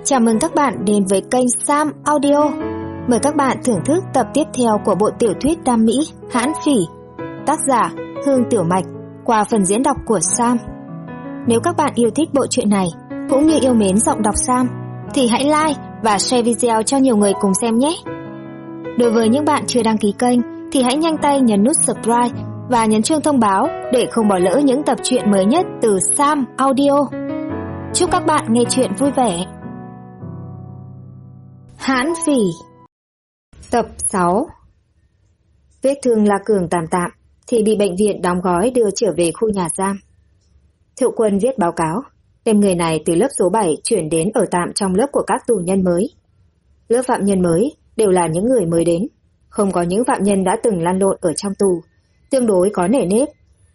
Chào mừng các bạn đến với kênh Sam Audio. Mời các bạn thưởng thức tập tiếp theo của bộ tiểu thuyết Đam Mỹ Hãn Phỉ, tác giả Hương Tiểu Mạch, qua phần diễn đọc của Sam. Nếu các bạn yêu thích bộ truyện này cũng như yêu mến giọng đọc Sam thì hãy like và share video cho nhiều người cùng xem nhé. Đối với những bạn chưa đăng ký kênh thì hãy nhanh tay nhấn nút subscribe và nhấn chuông thông báo để không bỏ lỡ những tập truyện mới nhất từ Sam Audio. Chúc các bạn nghe truyện vui vẻ. Hãn Phỉ, tập 6. Vết thương La Cường tạm tạm thì bị bệnh viện đóng gói đưa trở về khu nhà giam. Thiệu Quân viết báo cáo đem người này từ lớp số 7 chuyển đến ở tạm trong lớp của các tù nhân mới. Lớp phạm nhân mới đều là những người mới đến, không có những phạm nhân đã từng lăn lộn ở trong tù, tương đối có nể nếp.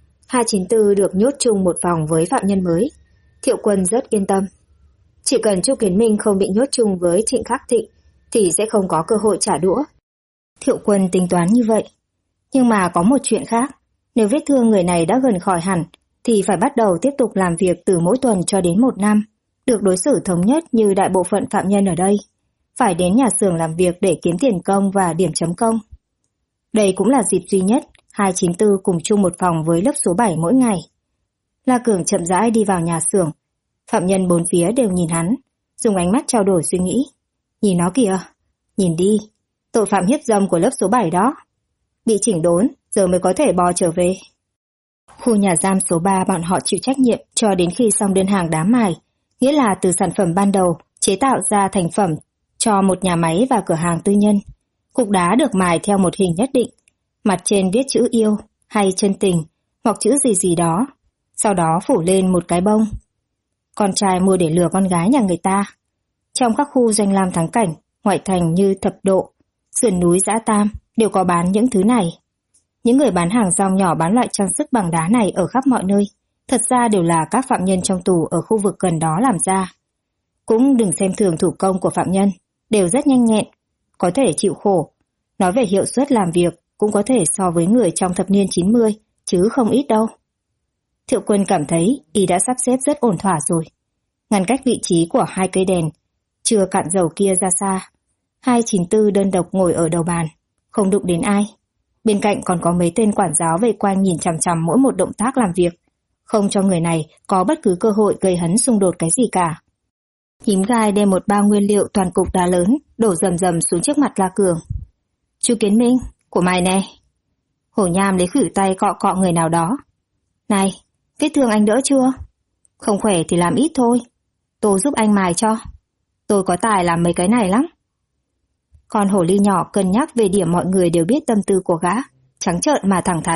294 được nhốt chung một phòng với phạm nhân mới. Thiệu Quân rất yên tâm. Chỉ cần Chu Kiến Minh không bị nhốt chung với Trịnh Khắc Thịnh thì sẽ không có cơ hội trả đũa. Thiệu Quân tính toán như vậy. Nhưng mà có một chuyện khác. Nếu vết thương người này đã gần khỏi hẳn thì phải bắt đầu tiếp tục làm việc từ mỗi tuần cho đến 1 năm, được đối xử thống nhất như đại bộ phận phạm nhân ở đây. Phải đến nhà xưởng làm việc để kiếm tiền công và điểm chấm công. Đây cũng là dịp duy nhất 294 cùng chung một phòng với lớp số 7 mỗi ngày. La Cường chậm rãi đi vào nhà xưởng. Phạm nhân bốn phía đều nhìn hắn, dùng ánh mắt trao đổi suy nghĩ. Nhìn nó kìa, nhìn đi, tội phạm hiếp dâm của lớp số 7 đó. Bị chỉnh đốn, giờ mới có thể bò trở về. Khu nhà giam số 3 bọn họ chịu trách nhiệm cho đến khi xong đơn hàng đá mài, nghĩa là từ sản phẩm ban đầu chế tạo ra thành phẩm cho một nhà máy và cửa hàng tư nhân. Cục đá được mài theo một hình nhất định, mặt trên viết chữ yêu hay chân tình hoặc chữ gì gì đó, sau đó phủ lên một cái bông. Con trai mua để lừa con gái nhà người ta. Trong các khu danh lam thắng cảnh, ngoại thành như Thập Độ, sườn núi Dã Tam đều có bán những thứ này. Những người bán hàng rong nhỏ bán loại trang sức bằng đá này ở khắp mọi nơi, thật ra đều là các phạm nhân trong tù ở khu vực gần đó làm ra. Cũng đừng xem thường thủ công của phạm nhân, đều rất nhanh nhẹn, có thể chịu khổ. Nói về hiệu suất làm việc cũng có thể so với người trong thập niên 90, chứ không ít đâu. Thiệu Quân cảm thấy y đã sắp xếp rất ổn thỏa rồi. Ngăn cách vị trí của 2 cây đèn chưa cạn dầu kia ra xa. 294 đơn độc ngồi ở đầu bàn, không đụng đến ai. Bên cạnh còn có mấy tên quản giáo vây quanh nhìn chằm chằm mỗi một động tác làm việc, không cho người này có bất cứ cơ hội gây hấn xung đột cái gì cả. Thím gai đem một bao nguyên liệu toàn cục đá lớn đổ rầm rầm xuống trước mặt La Cường. Chu Kiến Minh, của mày nè. Hổ Nham lấy khuỷu tay cọ cọ người nào đó. Này, vết thương anh đỡ chưa? Không khỏe thì làm ít thôi. Tôi giúp anh mài cho. Tôi có tài làm mấy cái này lắm. Con hổ ly nhỏ cân nhắc về điểm mọi người đều biết tâm tư của gã, trắng trợn mà thẳng thắn.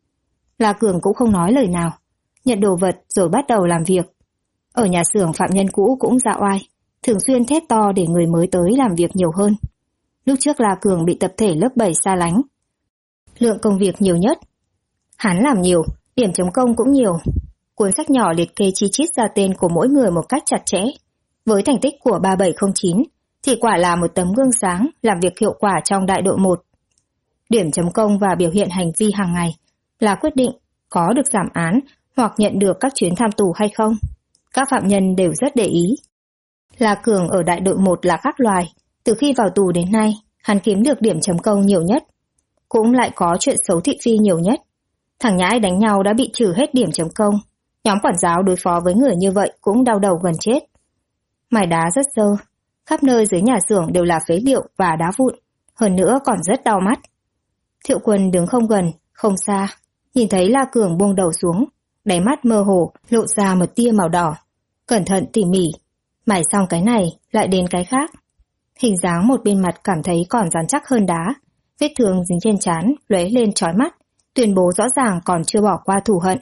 La Cường cũng không nói lời nào, nhận đồ vật rồi bắt đầu làm việc. Ở nhà xưởng phạm nhân cũ cũng dạ oai, thường xuyên thét to để người mới tới làm việc nhiều hơn. Lúc trước La Cường bị tập thể lớp 7 xa lánh. Lượng công việc nhiều nhất. Hắn làm nhiều, điểm chấm công cũng nhiều. Cuốn sách nhỏ liệt kê chi chít ra tên của mỗi người một cách chặt chẽ. Với thành tích của 3709 thì quả là một tấm gương sáng làm việc hiệu quả trong đại đội 1. Điểm chấm công và biểu hiện hành vi hàng ngày là quyết định có được giảm án hoặc nhận được các chuyến tham tù hay không. Các phạm nhân đều rất để ý. La Cường ở đại đội 1 là khác loài. Từ khi vào tù đến nay, hắn kiếm được điểm chấm công nhiều nhất. Cũng lại có chuyện xấu thị phi nhiều nhất. Thằng nhãi đánh nhau đã bị trừ hết điểm chấm công. Nhóm quản giáo đối phó với người như vậy cũng đau đầu gần chết. Mài đá rất dơ. Khắp nơi dưới nhà xưởng đều là phế liệu và đá vụn. Hơn nữa còn rất đau mắt. Thiệu Quân đứng không gần, không xa. Nhìn thấy La Cường buông đầu xuống. Đáy mắt mơ hồ lộ ra một tia màu đỏ. Cẩn thận tỉ mỉ. Mài xong cái này lại đến cái khác. Hình dáng một bên mặt cảm thấy còn rắn chắc hơn đá. Vết thương dính trên trán lóe lên chói mắt, tuyên bố rõ ràng còn chưa bỏ qua thù hận.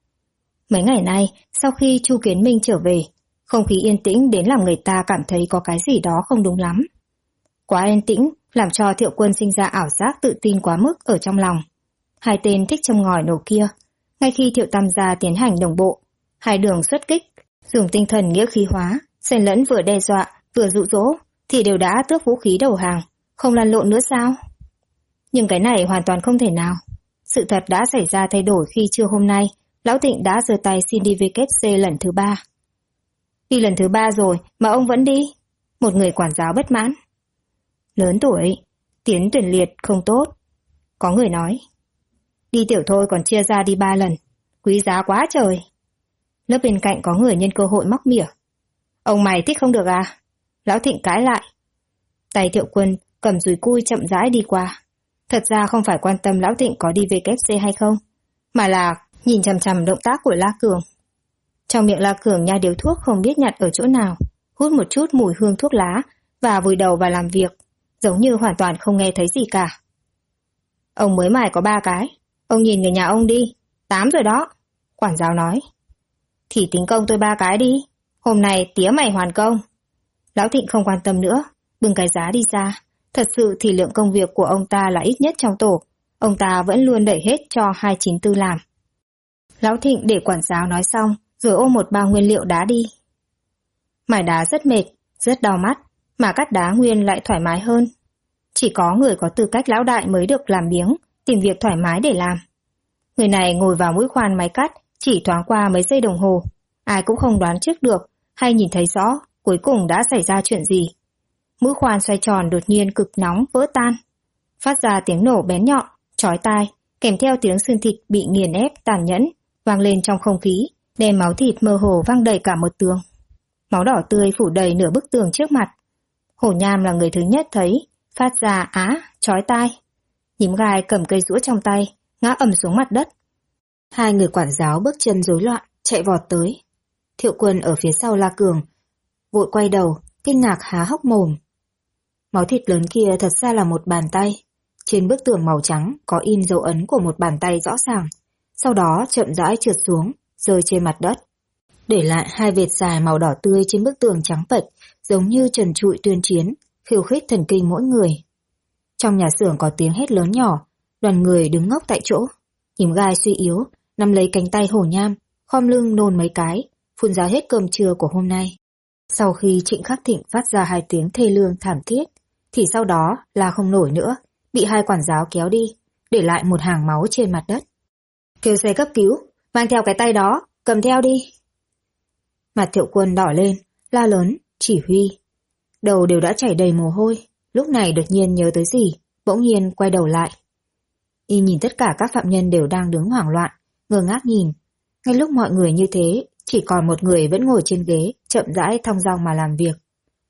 Mấy ngày nay, sau khi Chu Kiến Minh trở về, không khí yên tĩnh đến làm người ta cảm thấy có cái gì đó không đúng lắm. Quá yên tĩnh làm cho Thiệu Quân sinh ra ảo giác tự tin quá mức ở trong lòng. 2 tên thích châm ngòi nổ kia, ngay khi Thiệu Tam gia tiến hành đồng bộ, 2 đường xuất kích, dùng tinh thần nghĩa khí hóa, xen lẫn vừa đe dọa vừa dụ dỗ, thì đều đã tước vũ khí đầu hàng, không lăn lộn nữa sao? Nhưng cái này hoàn toàn không thể nào. Sự thật đã xảy ra thay đổi khi trưa hôm nay, Lão Thịnh đã giơ tay xin đi WC lần thứ 3. Đi lần thứ 3 rồi mà ông vẫn đi. Một người quản giáo bất mãn. Lớn tuổi, tiến tuyển liệt không tốt. Có người nói. Đi tiểu thôi còn chia ra đi 3 lần. Quý giá quá trời. Lớp bên cạnh có người nhân cơ hội móc mỉa. Ông mày thích không được à? Lão Thịnh cãi lại. Tay Thiệu Quân cầm dùi cui chậm rãi đi qua. Thật ra không phải quan tâm Lão Thịnh có đi WC hay không, mà là nhìn chằm chằm động tác của La Cường. Trong miệng La Cường nhai điếu thuốc không biết nhặt ở chỗ nào, hút một chút mùi hương thuốc lá và vùi đầu vào làm việc, giống như hoàn toàn không nghe thấy gì cả. Ông mới mài có 3 cái, ông nhìn người nhà ông đi, 8 rồi đó, quản giáo nói. Thì tính công tôi 3 cái đi, hôm nay tía mày hoàn công. Lão Thịnh không quan tâm nữa, bưng cái giá đi ra. Thật sự thì lượng công việc của ông ta là ít nhất trong tổ, ông ta vẫn luôn đẩy hết cho 294 làm. Lão Thịnh để quản giáo nói xong, rồi ôm một bao nguyên liệu đá đi. Mài đá rất mệt, rất đau mắt, mà cắt đá nguyên lại thoải mái hơn. Chỉ có người có tư cách lão đại mới được làm biếng, tìm việc thoải mái để làm. Người này ngồi vào mũi khoan máy cắt, chỉ thoáng qua mấy giây đồng hồ. Ai cũng không đoán trước được, hay nhìn thấy rõ, cuối cùng đã xảy ra chuyện gì. Mũi khoan xoay tròn đột nhiên cực nóng vỡ tan. Phát ra tiếng nổ bén nhọn, chói tai, kèm theo tiếng xương thịt bị nghiền ép tàn nhẫn, vang lên trong không khí, đem máu thịt mơ hồ văng đầy cả một tường. Máu đỏ tươi phủ đầy nửa bức tường trước mặt. Hổ Nham là người thứ nhất thấy, phát ra á, chói tai. Nhím gai cầm cây giũa trong tay, ngã ầm xuống mặt đất. 2 người quản giáo bước chân rối loạn, chạy vọt tới. Thiệu Quân ở phía sau La Cường, vội quay đầu, kinh ngạc há hốc mồm. Máu thịt lớn kia thật ra là một bàn tay. Trên bức tường màu trắng có in dấu ấn của một bàn tay rõ ràng, sau đó chậm rãi trượt xuống, rơi trên mặt đất, để lại 2 vệt dài màu đỏ tươi trên bức tường trắng bệch, giống như trần trụi tuyên chiến, khiêu khích thần kinh mỗi người. Trong nhà xưởng có tiếng hét lớn nhỏ, đoàn người đứng ngốc tại chỗ. Nhím gai suy yếu, nắm lấy cánh tay Hổ Nham, khom lưng nôn mấy cái, phun ra hết cơm trưa của hôm nay. Sau khi Trịnh Khắc Thịnh phát ra 2 tiếng thê lương thảm thiết, thì sau đó là không nổi nữa, bị 2 quản giáo kéo đi, để lại một hàng máu trên mặt đất. Kêu xe cấp cứu, mang theo cái tay đó, cầm theo đi. Mặt Thiệu Quân đỏ lên, la lớn, chỉ huy. Đầu đều đã chảy đầy mồ hôi, lúc này đột nhiên nhớ tới gì, bỗng nhiên quay đầu lại. Y nhìn tất cả các phạm nhân đều đang đứng hoảng loạn, ngơ ngác nhìn. Ngay lúc mọi người như thế, chỉ còn một người vẫn ngồi trên ghế, chậm rãi thong dong mà làm việc.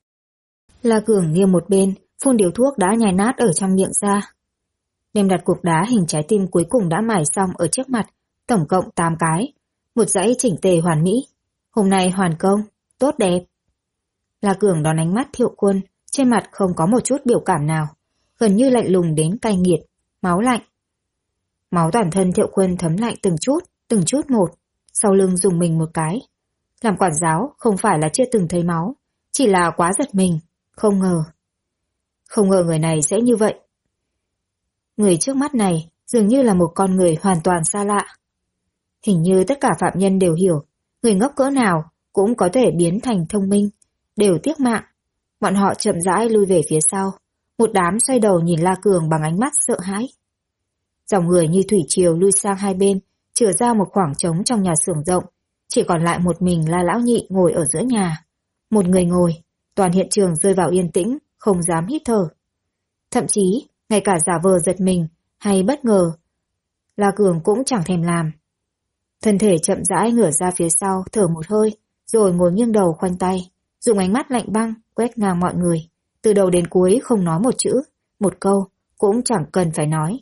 La Cường nghiêng một bên, phun điếu thuốc đã nhai nát ở trong miệng ra. Đem đặt cục đá hình trái tim cuối cùng đã mài xong ở trước mặt, tổng cộng 8 cái, một dãy chỉnh tề hoàn mỹ. Hôm nay hoàn công, tốt đẹp. La Cường đón ánh mắt Thiệu Quân, trên mặt không có một chút biểu cảm nào, gần như lạnh lùng đến cay nghiệt, máu lạnh. Máu toàn thân Thiệu Quân thấm lạnh từng chút một, sau lưng dùng mình một cái. Làm quản giáo không phải là chưa từng thấy máu, chỉ là quá giật mình, không ngờ. Không ngờ người này sẽ như vậy. Người trước mắt này dường như là một con người hoàn toàn xa lạ. Hình như tất cả phạm nhân đều hiểu, người ngốc cỡ nào cũng có thể biến thành thông minh, đều tiếc mạng. Bọn họ chậm rãi lui về phía sau, một đám xoay đầu nhìn La Cường bằng ánh mắt sợ hãi. Dòng người như thủy triều lui sang hai bên, chừa ra một khoảng trống trong nhà xưởng rộng, chỉ còn lại một mình La Lão Nhị ngồi ở giữa nhà. Một người ngồi, toàn hiện trường rơi vào yên tĩnh, không dám hít thở. Thậm chí, ngay cả giả vờ giật mình hay bất ngờ, La Cường cũng chẳng thèm làm. Thân thể chậm rãi ngửa ra phía sau, thở một hơi, rồi ngồi nghiêng đầu khoanh tay, dùng ánh mắt lạnh băng quét ngang mọi người, từ đầu đến cuối không nói một chữ, một câu cũng chẳng cần phải nói.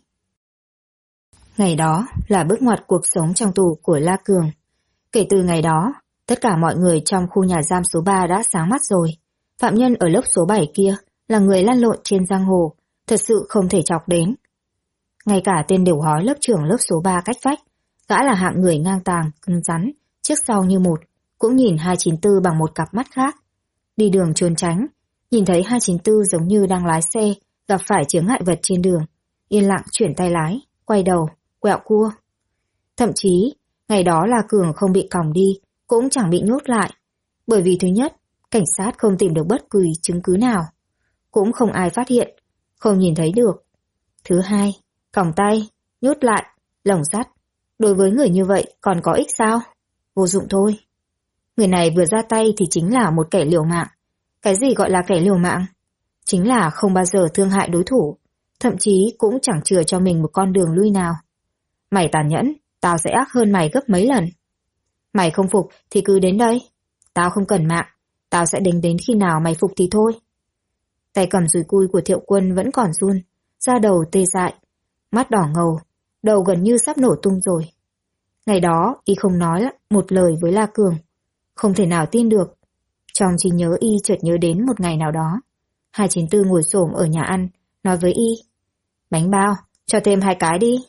Ngày đó là bước ngoặt cuộc sống trong tù của La Cường. Kể từ ngày đó, tất cả mọi người trong khu nhà giam số 3 đã sáng mắt rồi. Phạm nhân ở lớp số 7 kia là người lăn lộn trên giang hồ, thật sự không thể chọc đến. Ngay cả tên đều hói lớp trưởng lớp số 3 cách vách, gã là hạng người ngang tàng, cứng rắn, trước sau như một, cũng nhìn 294 bằng một cặp mắt khác. Đi đường trốn tránh, nhìn thấy 294 giống như đang lái xe, gặp phải chướng ngại vật trên đường, yên lặng chuyển tay lái, quay đầu, quẹo cua. Thậm chí, ngày đó là Cường không bị còng đi, cũng chẳng bị nhốt lại. Bởi vì thứ nhất, cảnh sát không tìm được bất kỳ chứng cứ nào. Cũng không ai phát hiện, không nhìn thấy được. Thứ hai, còng tay, nhốt lại, lồng sắt. Đối với người như vậy còn có ích sao? Vô dụng thôi. Người này vừa ra tay thì chính là một kẻ liều mạng. Cái gì gọi là kẻ liều mạng? Chính là không bao giờ thương hại đối thủ, thậm chí cũng chẳng chừa cho mình một con đường lui nào. Mày tàn nhẫn, tao sẽ ác hơn mày gấp mấy lần. Mày không phục thì cứ đến đây. Tao không cần mạng, tao sẽ đánh đến khi nào mày phục thì thôi. Tay cầm dùi cui của Thiệu Quân vẫn còn run, da đầu tê dại, mắt đỏ ngầu, đầu gần như sắp nổ tung rồi. Ngày đó, y không nói một lời với La Cường. Không thể nào tin được. Trong trí nhớ y chợt nhớ đến một ngày nào đó. 294 ngồi xổm ở nhà ăn, nói với y. Bánh bao, cho thêm 2 cái đi.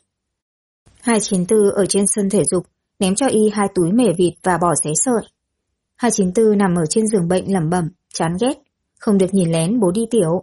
294 ở trên sân thể dục, ném cho y 2 túi mẻ vịt và bò xé sợi. 294 nằm ở trên giường bệnh lẩm bẩm, chán ghét, không được nhìn lén bố đi tiểu.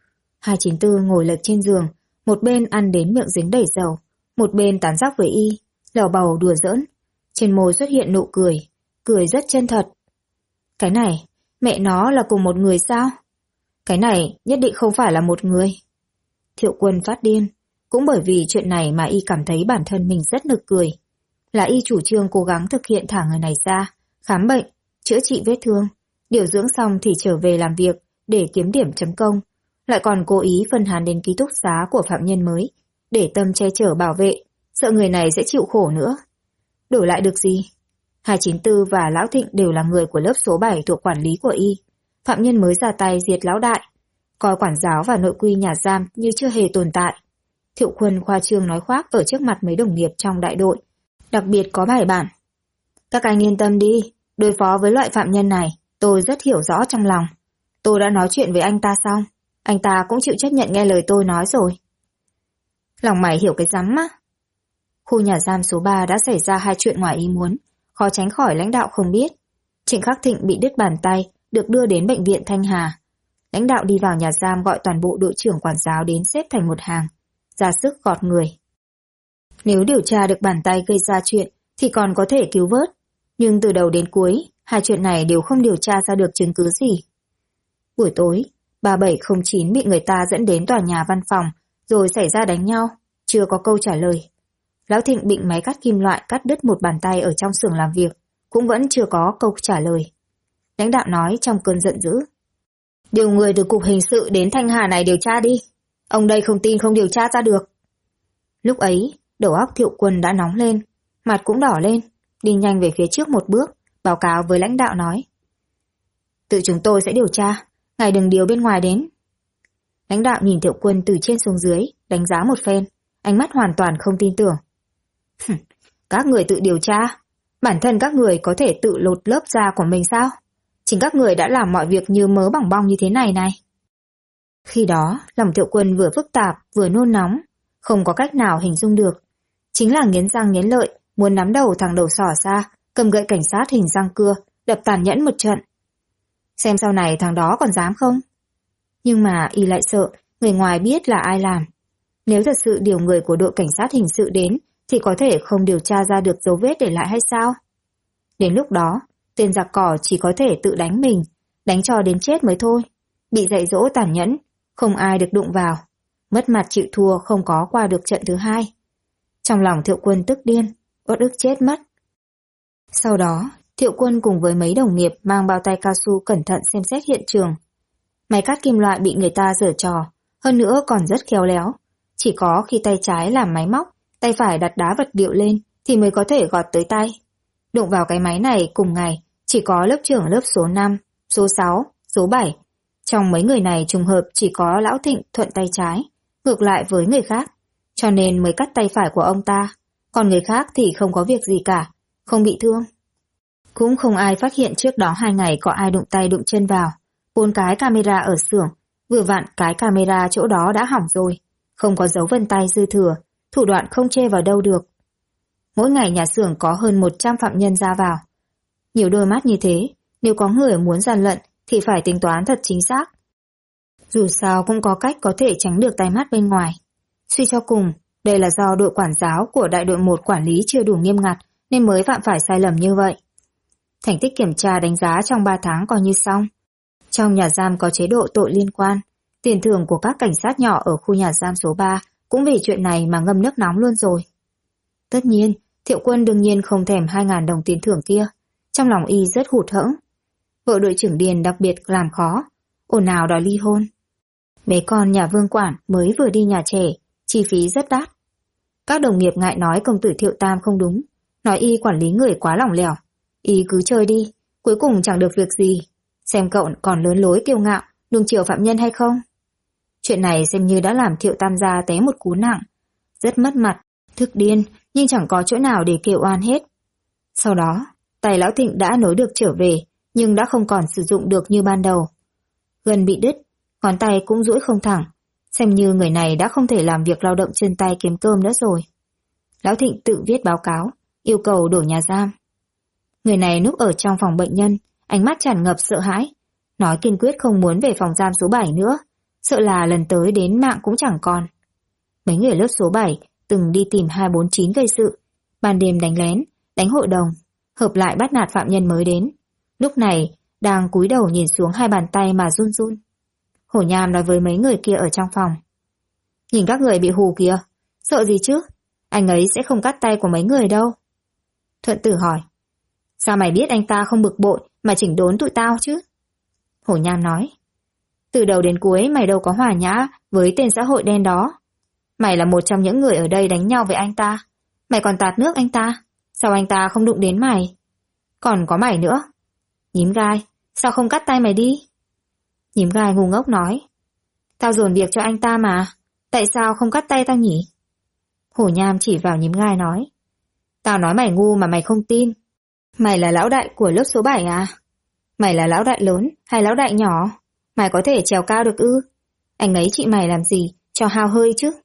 294 ngồi lệch trên giường, một bên ăn đến miệng dính đầy dầu, một bên tán dóc với y, lèo bầu đùa giỡn. Trên môi xuất hiện nụ cười, cười rất chân thật. Cái này, mẹ nó là cùng một người sao? Cái này nhất định không phải là một người. Thiệu Quân phát điên, cũng bởi vì chuyện này mà y cảm thấy bản thân mình rất nực cười. Là y chủ trương cố gắng thực hiện thả người này ra, khám bệnh, chữa trị vết thương, điều dưỡng xong thì trở về làm việc để kiếm điểm chấm công, lại còn cố ý phân hắn đến ký túc xá của phạm nhân mới, để tâm che chở bảo vệ, sợ người này sẽ chịu khổ nữa. Đổi lại được gì? 294 và Lão Thịnh đều là người của lớp số 7 thuộc quản lý của y. Phạm nhân mới ra tay diệt lão đại, coi quản giáo và nội quy nhà giam như chưa hề tồn tại. Thiệu Quân khoa trương nói khoác ở trước mặt mấy đồng nghiệp trong đại đội, đặc biệt có bài bản. Các anh yên tâm đi, đối phó với loại phạm nhân này, tôi rất hiểu rõ trong lòng. Tôi đã nói chuyện với anh ta xong, anh ta cũng chịu chấp nhận nghe lời tôi nói rồi. Lòng mày hiểu cái rắm á. Khu nhà giam số 3 đã xảy ra 2 chuyện ngoài ý muốn, khó tránh khỏi lãnh đạo không biết. Trịnh Khắc Thịnh bị đứt bàn tay, được đưa đến bệnh viện Thanh Hà. Lãnh đạo đi vào nhà giam gọi toàn bộ đội trưởng quản giáo đến xếp thành một hàng, ra sức gọt người. Nếu điều tra được bàn tay gây ra chuyện thì còn có thể cứu vớt, nhưng từ đầu đến cuối, 2 chuyện này đều không điều tra ra được chứng cứ gì. Buổi tối, 3709 bị người ta dẫn đến tòa nhà văn phòng, rồi xảy ra đánh nhau, chưa có câu trả lời. Lão Thịnh bị máy cắt kim loại cắt đứt một bàn tay ở trong xưởng làm việc, cũng vẫn chưa có câu trả lời. Lãnh đạo nói trong cơn giận dữ. Điều người từ cục hình sự đến Thanh Hà này điều tra đi. Ông đây không tin không điều tra ra được. Lúc ấy, đầu óc Thiệu Quân đã nóng lên, mặt cũng đỏ lên, đi nhanh về phía trước một bước, báo cáo với lãnh đạo nói. Tự chúng tôi sẽ điều tra, ngài đừng điều bên ngoài đến. Lãnh đạo nhìn Thiệu Quân từ trên xuống dưới, đánh giá một phen, ánh mắt hoàn toàn không tin tưởng. Các người tự điều tra, bản thân các người có thể tự lột lớp da của mình sao? Chính các người đã làm mọi việc như mớ bỏng bong như thế này này. Khi đó, lòng Thiệu Quân vừa phức tạp, vừa nôn nóng, không có cách nào hình dung được. Chính là nghiến răng nghiến lợi, muốn nắm đầu thằng đầu sỏ ra, cầm gậy cảnh sát hình răng cưa, đập tàn nhẫn một trận. Xem sau này thằng đó còn dám không? Nhưng mà y lại sợ, người ngoài biết là ai làm. Nếu thật sự điều người của đội cảnh sát hình sự đến, thì có thể không điều tra ra được dấu vết để lại hay sao? Đến lúc đó, tên giặc cỏ chỉ có thể tự đánh mình, đánh cho đến chết mới thôi. Bị dạy dỗ tàn nhẫn, không ai được đụng vào. Mất mặt chịu thua không có qua được trận thứ 2. Trong lòng Thiệu Quân tức điên, uất ức chết mất. Sau đó, Thiệu Quân cùng với mấy đồng nghiệp mang bao tay cao su cẩn thận xem xét hiện trường. Máy cắt kim loại bị người ta giở trò, hơn nữa còn rất khéo léo. Chỉ có khi tay trái làm máy móc, tay phải đặt đá vật liệu lên thì mới có thể gọt tới tay. Đụng vào cái máy này cùng ngày, chỉ có lớp trưởng lớp số 5, số 6, số 7. Trong mấy người này trùng hợp chỉ có Lão Thịnh thuận tay trái, ngược lại với người khác, cho nên mới cắt tay phải của ông ta, còn người khác thì không có việc gì cả, không bị thương. Cũng không ai phát hiện trước đó 2 ngày có ai đụng tay đụng chân vào. 4 cái camera ở xưởng, vừa vặn cái camera chỗ đó đã hỏng rồi, không có dấu vân tay dư thừa, thủ đoạn không chê vào đâu được. Mỗi ngày nhà xưởng có hơn 100 phạm nhân ra vào. Nhiều đôi mắt như thế, nếu có người muốn gian lận thì phải tính toán thật chính xác. Dù sao cũng có cách có thể tránh được tai mắt bên ngoài. Suy cho cùng, đây là do đội quản giáo của đại đội 1 quản lý chưa đủ nghiêm ngặt nên mới phạm phải sai lầm như vậy. Thành tích kiểm tra đánh giá trong 3 tháng coi như xong. Trong nhà giam có chế độ tội liên quan, tiền thưởng của các cảnh sát nhỏ ở khu nhà giam số 3 cũng vì chuyện này mà ngâm nước nóng luôn rồi. Tất nhiên, Thiệu Quân đương nhiên không thèm 2.000 đồng tiền thưởng kia, trong lòng y rất hụt hẫng. Vợ đội trưởng Điền đặc biệt làm khó, ồn ào đòi ly hôn. Bé con nhà Vương quản mới vừa đi nhà trẻ, chi phí rất đắt. Các đồng nghiệp ngại nói công tử Thiệu Tam không đúng, nói y quản lý người quá lỏng lẻo. Y cứ chơi đi, cuối cùng chẳng được việc gì. Xem cậu còn lớn lối kiêu ngạo, nuông chiều phạm nhân hay không. Chuyện này xem như đã làm Thiệu Tam gia té một cú nặng. Rất mất mặt, thức điên, nhưng chẳng có chỗ nào để kêu oan hết. Sau đó, tay lão Thịnh đã nối được trở về, nhưng đã không còn sử dụng được như ban đầu. Gân bị đứt, ngón tay cũng duỗi không thẳng, xem như người này đã không thể làm việc lao động chân tay kiếm cơm nữa rồi. Lão Thịnh tự viết báo cáo, yêu cầu đổi nhà giam. Người này núp ở trong phòng bệnh nhân, ánh mắt tràn ngập sợ hãi, nói kiên quyết không muốn về phòng giam số 7 nữa, sợ là lần tới đến mạng cũng chẳng còn. Mấy người lớp số 7 từng đi tìm 249 gây sự, ban đêm đánh lén, đánh hội đồng, hợp lại bắt nạt phạm nhân mới đến. Lúc này, đang cúi đầu nhìn xuống hai bàn tay mà run run. Hổ Nham nói với mấy người kia ở trong phòng. Nhìn các người bị hù kìa, sợ gì chứ? Anh ấy sẽ không cắt tay của mấy người đâu. Thuận Tử hỏi. Sao mày biết anh ta không bực bội mà chỉnh đốn tụi tao chứ? Hổ Nham nói. Từ đầu đến cuối mày đâu có hòa nhã với tên xã hội đen đó. Mày là một trong những người ở đây đánh nhau với anh ta. Mày còn tạt nước anh ta. Sao anh ta không đụng đến mày? Còn có mày nữa. Nhím gai, sao không cắt tay mày đi? Nhím gai ngu ngốc nói. Tao dồn việc cho anh ta mà. Tại sao không cắt tay tao nhỉ? Hổ Nham chỉ vào nhím gai nói. Tao nói mày ngu mà mày không tin. Mày là lão đại của lớp số 7 à? Mày là lão đại lớn hay lão đại nhỏ? Mày có thể trèo cao được ư? Anh ấy chị mày làm gì cho hao hơi chứ?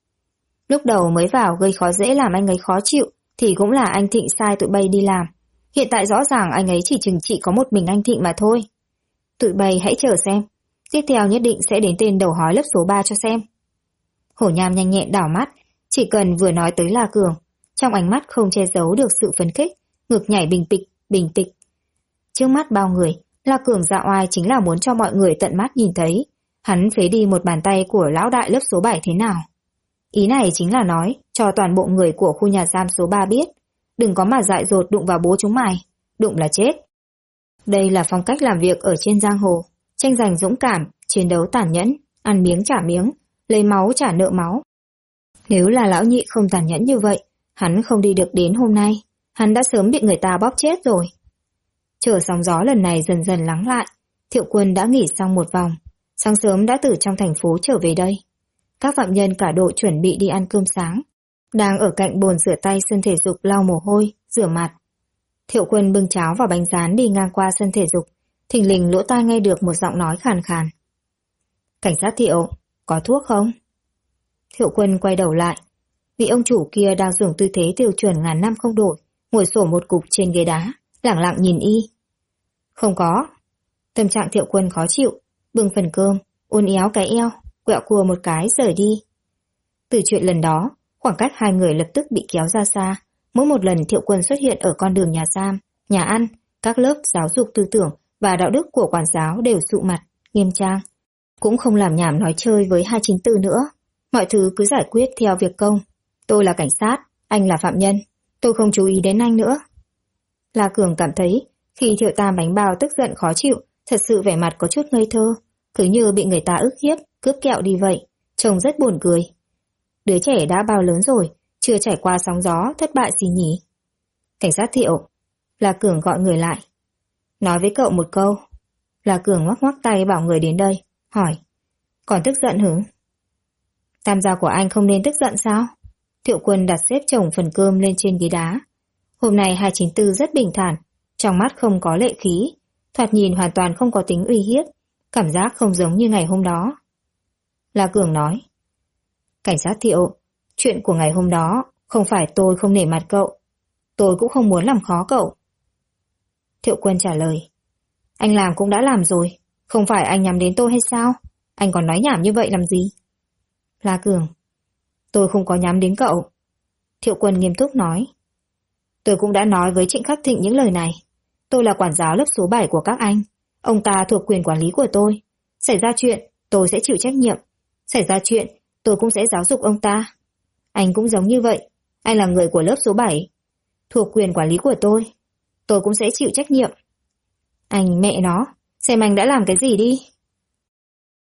Lúc đầu mới vào gây khó dễ làm anh ấy khó chịu thì cũng là anh Thịnh sai tụi bay đi làm. Hiện tại rõ ràng anh ấy chỉ trừng trị có một mình anh Thịnh mà thôi. Tụi bay hãy chờ xem. Tiếp theo nhất định sẽ đến tên đầu hói lớp số 3 cho xem. Hổ Nham nhanh nhẹn đảo mắt. Chỉ cần vừa nói tới La Cường, trong ánh mắt không che giấu được sự phấn khích, ngực nhảy bình tịch. Trước mắt bao người, La Cường dạ oai chính là muốn cho mọi người tận mắt nhìn thấy hắn phế đi một bàn tay của lão đại lớp số 7 thế nào. Ý này chính là nói cho toàn bộ người của khu nhà giam số 3 biết, đừng có mà dại dột đụng vào bố chúng mày, đụng là chết. Đây là phong cách làm việc ở trên giang hồ, tranh giành dũng cảm, chiến đấu tàn nhẫn, ăn miếng trả miếng, lấy máu trả nợ máu. Nếu là lão nhị không tàn nhẫn như vậy, hắn không đi được đến hôm nay, hắn đã sớm bị người ta bóp chết rồi. Chờ sóng gió lần này dần dần lắng lại, Thiệu Quân đã nghỉ xong một vòng, sáng sớm đã từ trong thành phố trở về đây. Các phạm nhân cả đội chuẩn bị đi ăn cơm sáng, đang ở cạnh bồn rửa tay sân thể dục lau mồ hôi, rửa mặt. Thiệu Quân bưng cháo và bánh rán đi ngang qua sân thể dục, thình lình lỗ tai nghe được một giọng nói khàn khàn. Cảnh sát Thiệu, có thuốc không? Thiệu Quân quay đầu lại, vị ông chủ kia đang dùng tư thế tiêu chuẩn ngàn năm không đổi, ngồi xổm một cục trên ghế đá, lẳng lặng nhìn y. Không có. Tâm trạng Thiệu Quân khó chịu, bưng phần cơm, uốn éo cái eo, quẹo cua một cái rời đi. Từ chuyện lần đó, khoảng cách hai người lập tức bị kéo ra xa. Mỗi một lần Thiệu Quân xuất hiện ở con đường nhà giam, nhà ăn, các lớp giáo dục tư tưởng và đạo đức của quản giáo đều sụ mặt, nghiêm trang. Cũng không làm nhảm nói chơi với 294 nữa. Mọi thứ cứ giải quyết theo việc công. Tôi là cảnh sát, anh là phạm nhân. Tôi không chú ý đến anh nữa. La Cường cảm thấy khi Thiệu Tam bánh bao tức giận khó chịu, thật sự vẻ mặt có chút ngây thơ, cứ như bị người ta ức hiếp, cướp kẹo đi vậy, trông rất buồn cười. Đứa trẻ đã bao lớn rồi, chưa trải qua sóng gió, thất bại gì nhỉ? Cảnh sát Thiệu, La Cường gọi người lại. Nói với cậu một câu. La Cường ngoắc ngoắc tay bảo người đến đây, hỏi. Còn tức giận hử? Tam gia của anh không nên tức giận sao? Thiệu Quân đặt xếp chồng phần cơm lên trên ghế đá. Hôm nay 294 rất bình thản, trong mắt không có lệ khí, thoạt nhìn hoàn toàn không có tính uy hiếp, cảm giác không giống như ngày hôm đó. La Cường nói. Cảnh sát Thiệu, chuyện của ngày hôm đó không phải tôi không nể mặt cậu, tôi cũng không muốn làm khó cậu. Thiệu Quân trả lời. Anh làm cũng đã làm rồi, không phải anh nhắm đến tôi hay sao? Anh còn nói nhảm như vậy làm gì? La Cường. Tôi không có nhắm đến cậu. Thiệu Quân nghiêm túc nói. Tôi cũng đã nói với Trịnh Khắc Thịnh những lời này. Tôi là quản giáo lớp số 7 của các anh. Ông ta thuộc quyền quản lý của tôi. Xảy ra chuyện, tôi sẽ chịu trách nhiệm. Xảy ra chuyện, tôi cũng sẽ giáo dục ông ta. Anh cũng giống như vậy. Anh là người của lớp số 7. Thuộc quyền quản lý của tôi cũng sẽ chịu trách nhiệm. Anh mẹ nó, xem anh đã làm cái gì đi.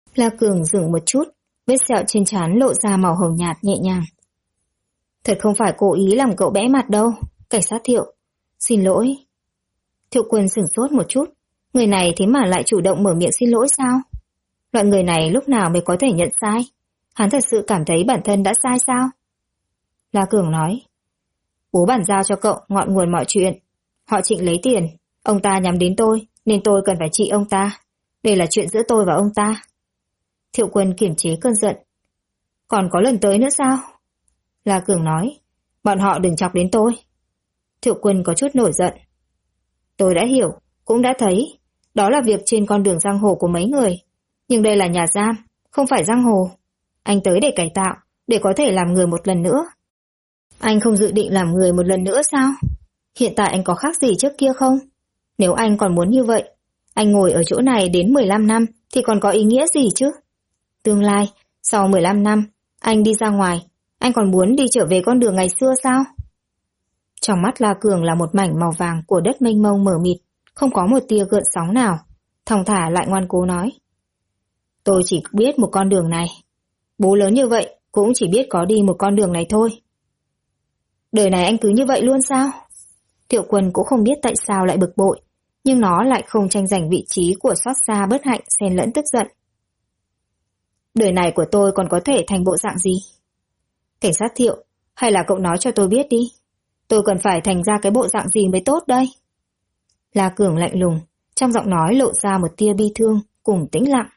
La Cường dừng một chút, vết sẹo trên trán lộ ra màu hồng nhạt nhẹ nhàng. Thật không phải cố ý làm cậu bẽ mặt đâu, cảnh sát Thiệu. Xin lỗi. Thiệu Quân sửng sốt một chút, người này thế mà lại chủ động mở miệng xin lỗi sao? Loại người này lúc nào mới có thể nhận sai? Hắn thật sự cảm thấy bản thân đã sai sao? La Cường nói, bố bản giao cho cậu ngọn nguồn mọi chuyện. Họ Trịnh lấy tiền, ông ta nhắm đến tôi, nên tôi cần phải trị ông ta. Đây là chuyện giữa tôi và ông ta. Thiệu Quân kiềm chế cơn giận. Còn có lần tới nữa sao? La Cường nói, bọn họ đừng chọc đến tôi. Thiệu Quân có chút nổi giận. Tôi đã hiểu, cũng đã thấy, đó là việc trên con đường giang hồ của mấy người. Nhưng đây là nhà giam, không phải giang hồ. Anh tới để cải tạo, để có thể làm người một lần nữa. Anh không dự định làm người một lần nữa sao? Hiện tại anh có khác gì trước kia không? Nếu anh còn muốn như vậy, anh ngồi ở chỗ này đến 15 năm thì còn có ý nghĩa gì chứ? Tương lai, sau 15 năm, anh đi ra ngoài, anh còn muốn đi trở về con đường ngày xưa sao? Trong mắt La Cường là một mảnh màu vàng của đất mênh mông mờ mịt, không có một tia gợn sóng nào. Thong thả lại ngoan cố nói. Tôi chỉ biết một con đường này. Bố lớn như vậy cũng chỉ biết có đi một con đường này thôi. Đời này anh cứ như vậy luôn sao? Thiệu Quân cũng không biết tại sao lại bực bội, nhưng nó lại không tranh giành vị trí của xót xa bất hạnh xen lẫn tức giận. Đời này của tôi còn có thể thành bộ dạng gì? Cảnh sát Thiệu, hay là cậu nói cho tôi biết đi. Tôi cần phải thành ra cái bộ dạng gì mới tốt đây? La Cường lạnh lùng, trong giọng nói lộ ra một tia bi thương cùng tĩnh lặng.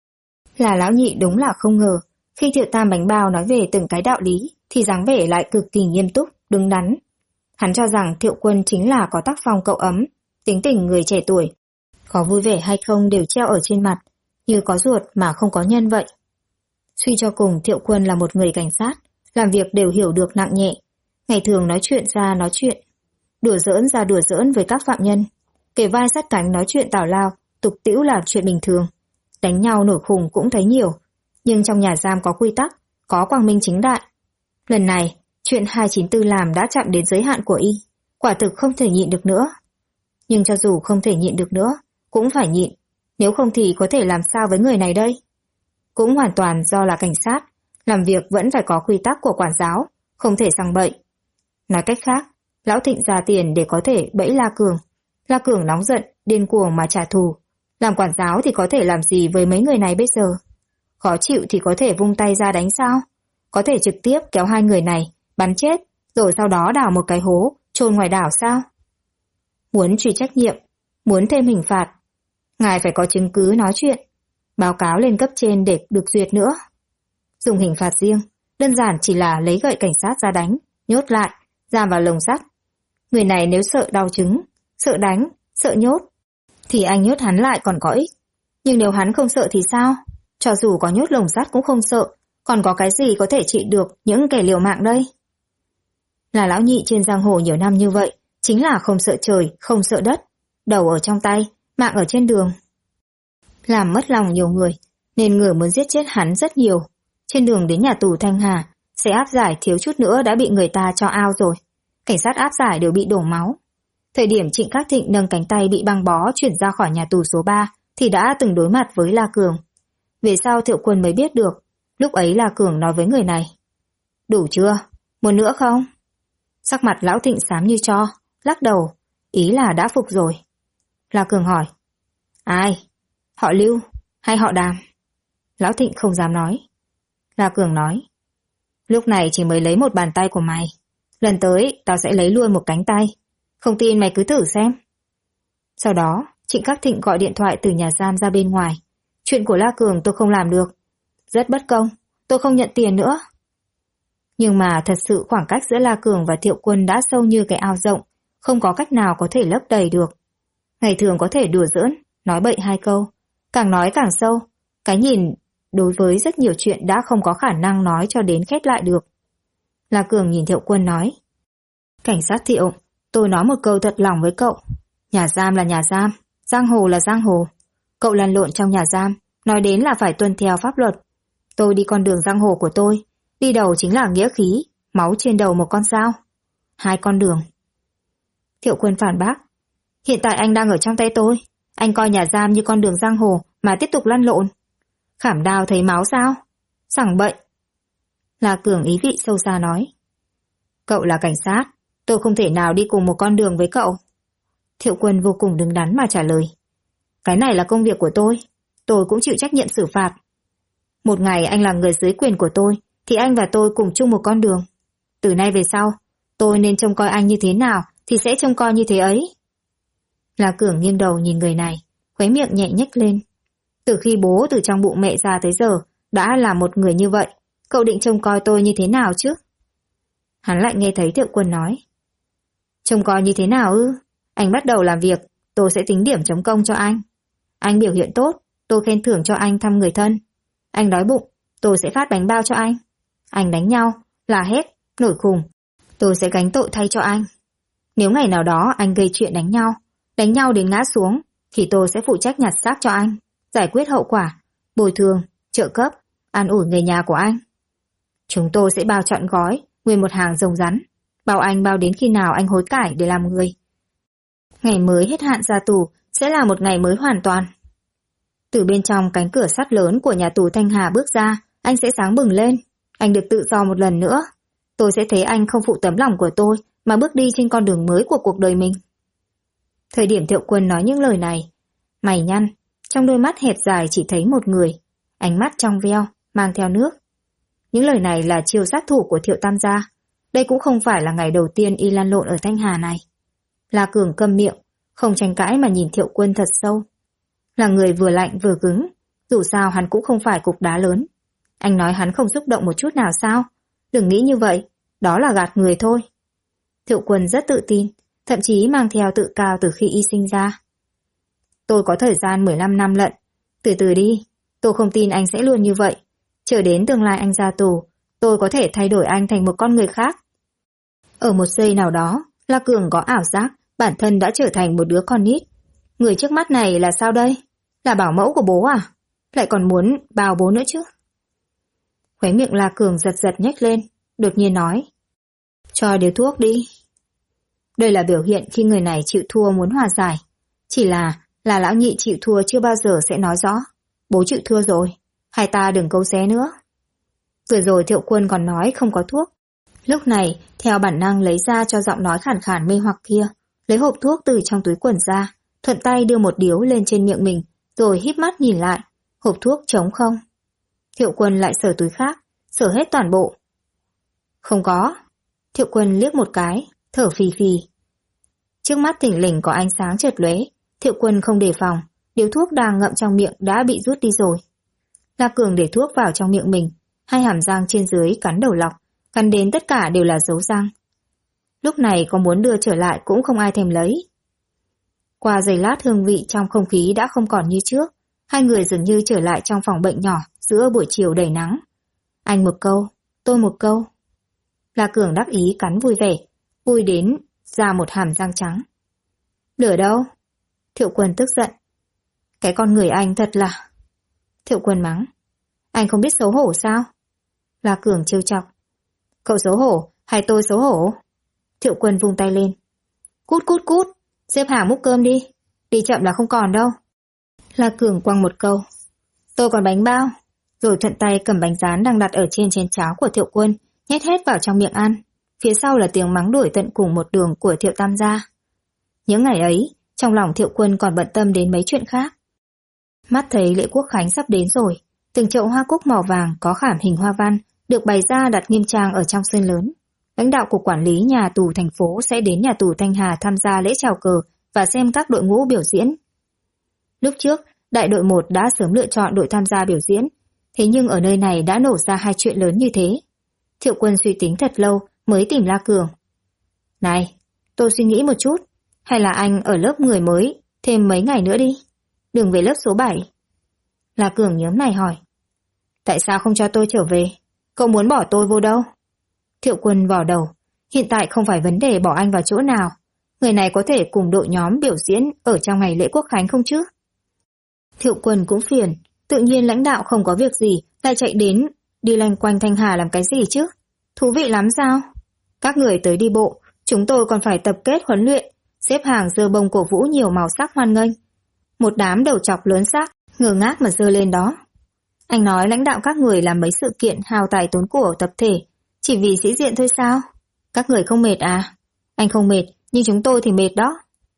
Là lão nhị đúng là không ngờ, khi Thiệu Tam bánh bao nói về từng cái đạo lý, thì dáng vẻ lại cực kỳ nghiêm túc, đứng đắn. Hắn cho rằng Thiệu Quân chính là có tác phong cậu ấm, tính tình người trẻ tuổi. Có vui vẻ hay không đều treo ở trên mặt, như có ruột mà không có nhân vậy. Suy cho cùng Thiệu Quân là một người cảnh sát, làm việc đều hiểu được nặng nhẹ. Ngày thường nói chuyện ra nói chuyện, đùa giỡn ra đùa giỡn với các phạm nhân. Kề vai sát cánh nói chuyện tào lao, tục tĩu là chuyện bình thường. Đánh nhau nổi khùng cũng thấy nhiều, nhưng trong nhà giam có quy tắc, có quang minh chính đại. Lần này, chuyện 294 làm đã chạm đến giới hạn của y, quả thực không thể nhịn được nữa. Nhưng cho dù không thể nhịn được nữa, cũng phải nhịn, nếu không thì có thể làm sao với người này đây? Cũng hoàn toàn do là cảnh sát, làm việc vẫn phải có quy tắc của quản giáo, không thể sang bậy. Nói cách khác, Lão Thịnh ra tiền để có thể bẫy La Cường. La Cường nóng giận, điên cuồng mà trả thù. Làm quản giáo thì có thể làm gì với mấy người này bây giờ? Khó chịu thì có thể vung tay ra đánh sao? Có thể trực tiếp kéo hai người này, bắn chết, rồi sau đó đào một cái hố, chôn ngoài đảo sao? Muốn truy trách nhiệm, muốn thêm hình phạt, ngài phải có chứng cứ nói chuyện, báo cáo lên cấp trên để được duyệt nữa. Dùng hình phạt riêng, đơn giản chỉ là lấy gậy cảnh sát ra đánh, nhốt lại, giam vào lồng sắt. Người này nếu sợ đau chứng, sợ đánh, sợ nhốt, thì anh nhốt hắn lại còn có ích. Nhưng nếu hắn không sợ thì sao? Cho dù có nhốt lồng sắt cũng không sợ, còn có cái gì có thể trị được những kẻ liều mạng đây? Là lão nhị trên giang hồ nhiều năm như vậy, chính là không sợ trời, không sợ đất, đầu ở trong tay, mạng ở trên đường. Làm mất lòng nhiều người, nên người muốn giết chết hắn rất nhiều. Trên đường đến nhà tù Thanh Hà, xe áp giải thiếu chút nữa đã bị người ta cho ao rồi. Cảnh sát áp giải đều bị đổ máu. Thời điểm Trịnh Khắc Thịnh nâng cánh tay bị băng bó chuyển ra khỏi nhà tù số 3 thì đã từng đối mặt với La Cường. Về sau Thiệu Quân mới biết được, lúc ấy La Cường nói với người này. Đủ chưa? Muốn nữa không? Sắc mặt Lão Thịnh xám như tro, lắc đầu, ý là đã phục rồi. La Cường hỏi. Ai? Họ Lưu hay họ Đàm? Lão Thịnh không dám nói. La Cường nói. Lúc này chỉ mới lấy một bàn tay của mày. Lần tới tao sẽ lấy luôn một cánh tay. Không tin mày cứ thử xem. Sau đó, Trịnh Khắc Thịnh gọi điện thoại từ nhà giam ra bên ngoài. Chuyện của La Cường tôi không làm được. Rất bất công, tôi không nhận tiền nữa. Nhưng mà thật sự khoảng cách giữa La Cường và Thiệu Quân đã sâu như cái ao rộng, không có cách nào có thể lấp đầy được. Ngày thường có thể đùa giỡn, nói bậy hai câu, càng nói càng sâu. Cái nhìn đối với rất nhiều chuyện đã không có khả năng nói cho đến khép lại được. La Cường nhìn Thiệu Quân nói. Cảnh sát Thiệu, tôi nói một câu thật lòng với cậu. Nhà giam là nhà giam, giang hồ là giang hồ. Cậu lăn lộn trong nhà giam, nói đến là phải tuân theo pháp luật. Tôi đi con đường giang hồ của tôi, đi đầu chính là nghĩa khí, máu trên đầu một con dao. Hai con đường. Thiệu Quân phản bác. Hiện tại anh đang ở trong tay tôi. Anh coi nhà giam như con đường giang hồ mà tiếp tục lăn lộn. Khảm đao thấy máu sao? Sằng bệnh. La Cường ý vị sâu xa nói. Cậu là cảnh sát, tôi không thể nào đi cùng một con đường với cậu. Thiệu Quân vô cùng đứng đắn mà trả lời. Cái này là công việc của tôi cũng chịu trách nhiệm xử phạt. Một ngày anh là người dưới quyền của tôi, thì anh và tôi cùng chung một con đường. Từ nay về sau, tôi nên trông coi anh như thế nào thì sẽ trông coi như thế ấy. La Cường nghiêng đầu nhìn người này, khóe miệng nhẹ nhếch lên. Từ khi bố từ trong bụng mẹ ra tới giờ, đã là một người như vậy, cậu định trông coi tôi như thế nào chứ? Hắn lại nghe thấy Thiệu Quân nói. Trông coi như thế nào ư? Anh bắt đầu làm việc, tôi sẽ tính điểm chấm công cho anh. Anh biểu hiện tốt, tôi khen thưởng cho anh thăm người thân. Anh đói bụng, tôi sẽ phát bánh bao cho anh. Anh đánh nhau, la hét, nổi khùng, tôi sẽ gánh tội thay cho anh. Nếu ngày nào đó anh gây chuyện đánh nhau đến ngã xuống, thì tôi sẽ phụ trách nhặt xác cho anh, giải quyết hậu quả, bồi thường, trợ cấp, an ủi người nhà của anh. Chúng tôi sẽ bao trọn gói, nguyên một hàng rồng rắn, bảo anh bao đến khi nào anh hối cải để làm người. Ngày mới hết hạn ra tù sẽ là một ngày mới hoàn toàn. Từ bên trong cánh cửa sắt lớn của nhà tù Thanh Hà bước ra, anh sẽ sáng bừng lên. Anh được tự do một lần nữa. Tôi sẽ thấy anh không phụ tấm lòng của tôi mà bước đi trên con đường mới của cuộc đời mình. Thời điểm Thiệu Quân nói những lời này, mày nhăn, trong đôi mắt hẹp dài chỉ thấy một người, ánh mắt trong veo, mang theo nước. Những lời này là chiêu sát thủ của Thiệu Tam gia. Đây cũng không phải là ngày đầu tiên y lăn lộn ở Thanh Hà này. La Cường câm miệng, không tranh cãi mà nhìn Thiệu Quân thật sâu. Là người vừa lạnh vừa cứng, dù sao hắn cũng không phải cục đá lớn. Anh nói hắn không xúc động một chút nào sao? Đừng nghĩ như vậy, đó là gạt người thôi. Thiệu Quân rất tự tin, thậm chí mang theo tự cao từ khi y sinh ra. Tôi có thời gian 15 năm lận, từ từ đi, tôi không tin anh sẽ luôn như vậy. Chờ đến tương lai anh ra tù, tôi có thể thay đổi anh thành một con người khác. Ở một giây nào đó, La Cường có ảo giác bản thân đã trở thành một đứa con nít. Người trước mắt này là sao đây? Là bảo mẫu của bố à? Lại còn muốn bao bố nữa chứ? Khóe miệng La Cường giật giật nhếch lên, đột nhiên nói. Cho điếu thuốc đi. Đây là biểu hiện khi người này chịu thua muốn hòa giải. Chỉ là lão nhị chịu thua chưa bao giờ sẽ nói rõ. Bố chịu thua rồi, hai ta đừng câu xé nữa. Vừa rồi Thiệu Quân còn nói không có thuốc. Lúc này, theo bản năng lấy ra cho giọng nói khàn khàn mê hoặc kia, lấy hộp thuốc từ trong túi quần ra, thuận tay đưa một điếu lên trên miệng mình, rồi híp mắt nhìn lại, hộp thuốc trống không. Thiệu Quân lại sờ túi khác, sờ hết toàn bộ. Không có. Thiệu Quân liếc một cái, thở phì phì. Trước mắt thỉnh lình có ánh sáng chợt lóe, Thiệu Quân không đề phòng, điếu thuốc đang ngậm trong miệng đã bị rút đi rồi. La Cường để thuốc vào trong miệng mình, hai hàm răng trên dưới cắn đầu lọc, cắn đến tất cả đều là dấu răng. Lúc này có muốn đưa trở lại cũng không ai thèm lấy. Qua giây lát hương vị trong không khí đã không còn như trước, hai người dường như trở lại trong phòng bệnh nhỏ giữa buổi chiều đầy nắng. Anh một câu, tôi một câu. La Cường đắc ý cắn vui vẻ, vui đến ra một hàm răng trắng. Lửa đâu? Thiệu Quân tức giận. Cái con người anh thật là... Thiệu Quân mắng. Anh không biết xấu hổ sao? La Cường trêu chọc. Cậu xấu hổ hay tôi xấu hổ? Thiệu Quân vung tay lên. Cút cút cút, xếp hàng múc cơm đi. Đi chậm là không còn đâu. La Cường quăng một câu. Tôi còn bánh bao. Rồi thuận tay cầm bánh rán đang đặt ở trên chén cháo của Thiệu Quân, nhét hết vào trong miệng ăn. Phía sau là tiếng mắng đuổi tận cùng một đường của Thiệu Tam gia. Những ngày ấy, trong lòng Thiệu Quân còn bận tâm đến mấy chuyện khác. Mắt thấy lễ quốc khánh sắp đến rồi, từng chậu hoa cúc màu vàng có khảm hình hoa văn được bày ra đặt nghiêm trang ở trong sân lớn. Lãnh đạo cục quản lý nhà tù thành phố sẽ đến nhà tù Thanh Hà tham gia lễ chào cờ và xem các đội ngũ biểu diễn. Lúc trước, đại đội 1 đã sớm lựa chọn đội tham gia biểu diễn, thế nhưng ở nơi này đã nổ ra hai chuyện lớn như thế. Thiệu Quân suy tính thật lâu mới tìm La Cường. Này, tôi suy nghĩ một chút, hay là anh ở lớp người mới thêm mấy ngày nữa đi, đừng về lớp số 7. La Cường nhớn mày hỏi. Tại sao không cho tôi trở về? Cậu muốn bỏ tôi vô đâu? Thiệu Quân vò đầu. Hiện tại không phải vấn đề bỏ anh vào chỗ nào. Người này có thể cùng đội nhóm biểu diễn ở trong ngày lễ quốc khánh không chứ? Thiệu Quân cũng phiền. Tự nhiên lãnh đạo không có việc gì lại chạy đến đi loanh quanh Thanh Hà làm cái gì chứ? Thú vị lắm sao? Các người tới đi bộ, chúng tôi còn phải tập kết huấn luyện, xếp hàng giơ bông cổ vũ nhiều màu sắc hoan nghênh. Một đám đầu chọc lớn xác, ngơ ngác mà giơ lên đó. Anh nói lãnh đạo các người làm mấy sự kiện hao tài tốn của tập thể, chỉ vì sĩ diện thôi sao? Các người không mệt à? Anh không mệt, nhưng chúng tôi thì mệt đó.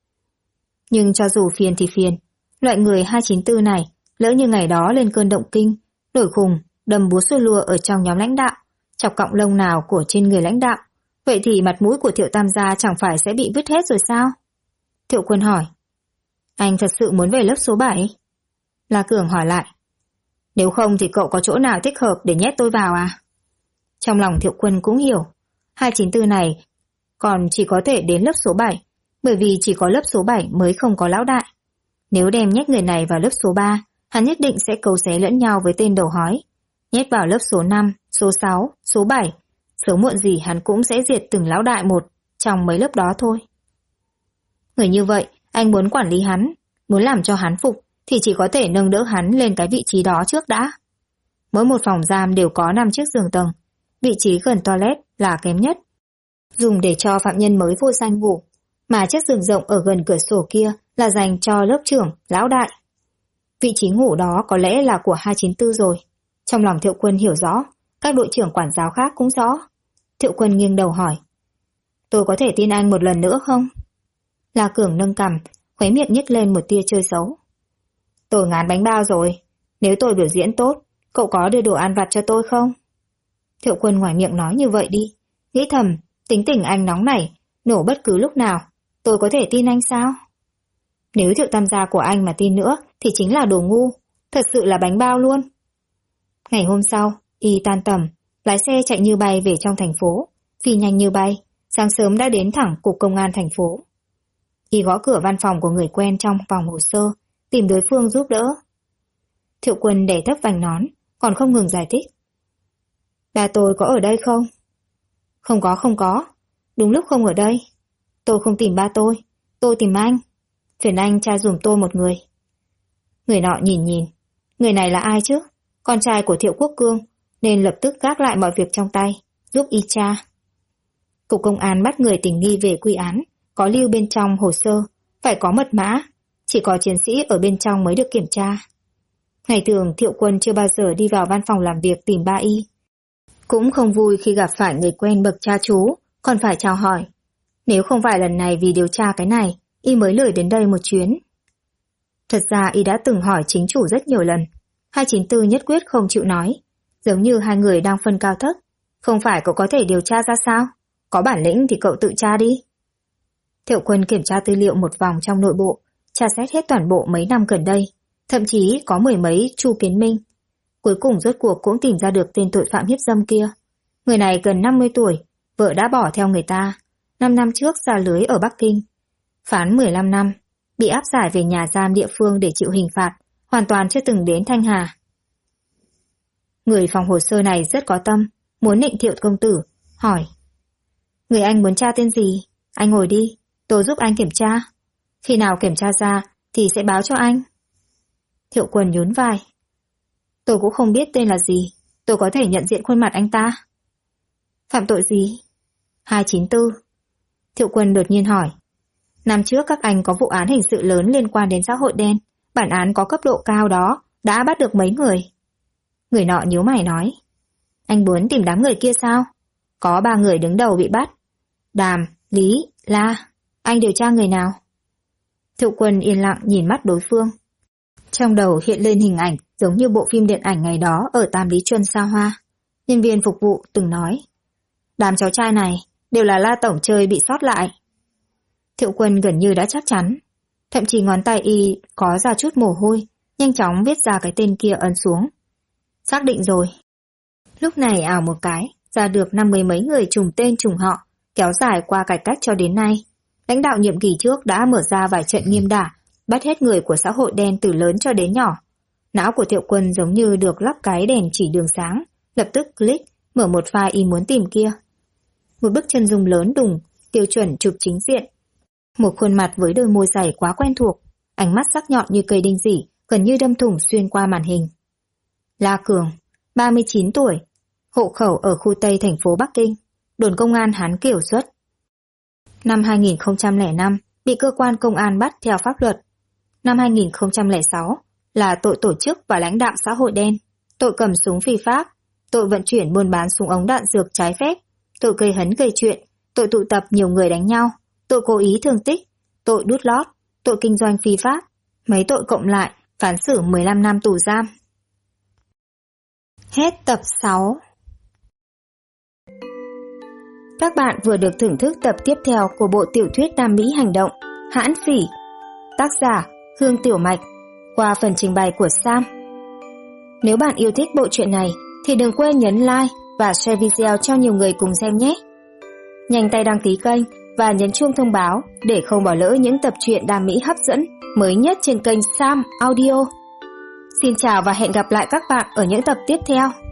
Nhưng cho dù phiền thì phiền, loại người 294 này, lỡ như ngày đó lên cơn động kinh, nổi khùng, đâm búa xua lùa ở trong nhóm lãnh đạo, chọc cọng lông nào của trên người lãnh đạo, vậy thì mặt mũi của Thiệu Tam gia chẳng phải sẽ bị vứt hết rồi sao? Thiệu Quân hỏi. Anh thật sự muốn về lớp số 7? La Cường hỏi lại. Nếu không thì cậu có chỗ nào thích hợp để nhét tôi vào à? Trong lòng Thiệu Quân cũng hiểu, 294 này còn chỉ có thể đến lớp số 7, bởi vì chỉ có lớp số 7 mới không có lão đại. Nếu đem nhét người này vào lớp số 3, hắn nhất định sẽ cấu xé lẫn nhau với tên đầu hói. Nhét vào lớp số 5, số 6, số 7, sớm muộn gì hắn cũng sẽ diệt từng lão đại một trong mấy lớp đó thôi. Người như vậy, anh muốn quản lý hắn, muốn làm cho hắn phục, thì chỉ có thể nâng đỡ hắn lên cái vị trí đó trước đã. Mỗi một phòng giam đều có 5 chiếc giường tầng, vị trí gần toilet là kém nhất, dùng để cho phạm nhân mới vô danh ngủ, mà chiếc giường rộng ở gần cửa sổ kia là dành cho lớp trưởng, lão đại. Vị trí ngủ đó có lẽ là của 294 rồi. Trong lòng Thiệu Quân hiểu rõ, các đội trưởng quản giáo khác cũng rõ. Thiệu Quân nghiêng đầu hỏi. Tôi có thể tin anh một lần nữa không? La Cường nâng cằm, khóe miệng nhếch lên một tia chơi xấu. Tôi ngán bánh bao rồi. Nếu tôi biểu diễn tốt, cậu có đưa đồ ăn vặt cho tôi không? Thiệu Quân ngoài miệng nói như vậy đi, nghĩ thầm, tính tình anh nóng nảy, nổ bất cứ lúc nào, tôi có thể tin anh sao? Nếu Thiệu Tam gia của anh mà tin nữa thì chính là đồ ngu, thật sự là bánh bao luôn. Ngày hôm sau, y tan tầm, lái xe chạy như bay về trong thành phố, phi nhanh như bay, sáng sớm đã đến thẳng cục công an thành phố. Y gõ cửa văn phòng của người quen trong phòng hồ sơ, tìm đối phương giúp đỡ. Thiệu Quân đè thấp vành nón, còn không ngừng giải thích. Ba tôi có ở đây không? Không có. Đúng lúc không ở đây. Tôi không tìm ba tôi tìm anh. Phiền anh tra dùm tôi một người. Người nọ nhìn. Người này là ai chứ? Con trai của Thiệu Quốc Cương, nên lập tức gác lại mọi việc trong tay, giúp y tra. Cục công an bắt người tình nghi về quy án, có lưu bên trong hồ sơ, phải có mật mã, chỉ có chiến sĩ ở bên trong mới được kiểm tra. Ngày thường Thiệu Quân chưa bao giờ đi vào văn phòng làm việc tìm ba y. Cũng không vui khi gặp phải người quen bậc cha chú, còn phải chào hỏi. Nếu không phải lần này vì điều tra cái này, y mới lười đến đây một chuyến. Thật ra y đã từng hỏi chính chủ rất nhiều lần. 294 nhất quyết không chịu nói, giống như hai người đang phân cao thấp. Không phải cậu có thể điều tra ra sao? Có bản lĩnh thì cậu tự tra đi. Thiệu Quân kiểm tra tư liệu một vòng trong nội bộ, tra xét hết toàn bộ mấy năm gần đây, thậm chí có mười mấy Chu Kiến Minh. Cuối cùng rốt cuộc cũng tìm ra được tên tội phạm hiếp dâm kia. Người này gần 50 tuổi, vợ đã bỏ theo người ta, 5 năm trước ra lưới ở Bắc Kinh. Phán 15 năm, bị áp giải về nhà giam địa phương để chịu hình phạt, hoàn toàn chưa từng đến Thanh Hà. Người phòng hồ sơ này rất có tâm, muốn nịnh Thiệu công tử, hỏi. Người anh muốn tra tên gì? Anh ngồi đi, tôi giúp anh kiểm tra. Khi nào kiểm tra ra thì sẽ báo cho anh. Thiệu Quân nhún vai. Tôi cũng không biết tên là gì, tôi có thể nhận diện khuôn mặt anh ta. Phạm tội gì? 294. Thiệu Quân đột nhiên hỏi. Năm trước các anh có vụ án hình sự lớn liên quan đến xã hội đen, bản án có cấp độ cao đó, đã bắt được mấy người? Người nọ nhíu mày nói. Anh muốn tìm đám người kia sao? Có 3 người đứng đầu bị bắt. Đàm, Lý, La. Anh điều tra người nào? Thiệu Quân yên lặng nhìn mắt đối phương. Trong đầu hiện lên hình ảnh giống như bộ phim điện ảnh ngày đó ở Tam Lý Chuân xa hoa. Nhân viên phục vụ từng nói. Đám cháu trai này đều là La tổng chơi bị sót lại. Thiệu Quân gần như đã chắc chắn. Thậm chí ngón tay y có ra chút mồ hôi, nhanh chóng viết ra cái tên kia ấn xuống. Xác định rồi. Lúc này ảo một cái, ra được 50 mấy người trùng tên trùng họ, kéo dài qua cải cách cho đến nay. Lãnh đạo nhiệm kỳ trước đã mở ra vài trận nghiêm đả, bắt hết người của xã hội đen từ lớn cho đến nhỏ. Não của Thiệu Quân giống như được lắp cái đèn chỉ đường sáng, lập tức click, mở một file y muốn tìm kia. Một bức chân dung lớn đùng, tiêu chuẩn chụp chính diện. Một khuôn mặt với đôi môi dày quá quen thuộc, ánh mắt sắc nhọn như cây đinh rỉ, gần như đâm thủng xuyên qua màn hình. La Cường, 39 tuổi, hộ khẩu ở khu Tây thành phố Bắc Kinh, đồn công an Hán Kiều xuất. Năm 2005, bị cơ quan công an bắt theo pháp luật. Năm 2006, là tội tổ chức và lãnh đạo xã hội đen. tội cầm súng phi pháp, tội vận chuyển buôn bán súng ống đạn dược trái phép, tội gây hấn gây chuyện, tội tụ tập nhiều người đánh nhau, tội cố ý thương tích, tội đút lót, tội kinh doanh phi pháp. Mấy tội cộng lại, phán xử 15 năm tù giam. Hết tập 6. Các bạn vừa được thưởng thức tập tiếp theo của bộ tiểu thuyết Nam Mỹ hành động Hãn Phỉ, tác giả Hương Tiểu Mạch, qua phần trình bày của Sam. Nếu bạn yêu thích bộ truyện này thì đừng quên nhấn like và share video cho nhiều người cùng xem nhé. Nhanh tay đăng ký kênh và nhấn chuông thông báo để không bỏ lỡ những tập truyện Nam Mỹ hấp dẫn mới nhất trên kênh Sam Audio. Xin chào và hẹn gặp lại các bạn ở những tập tiếp theo.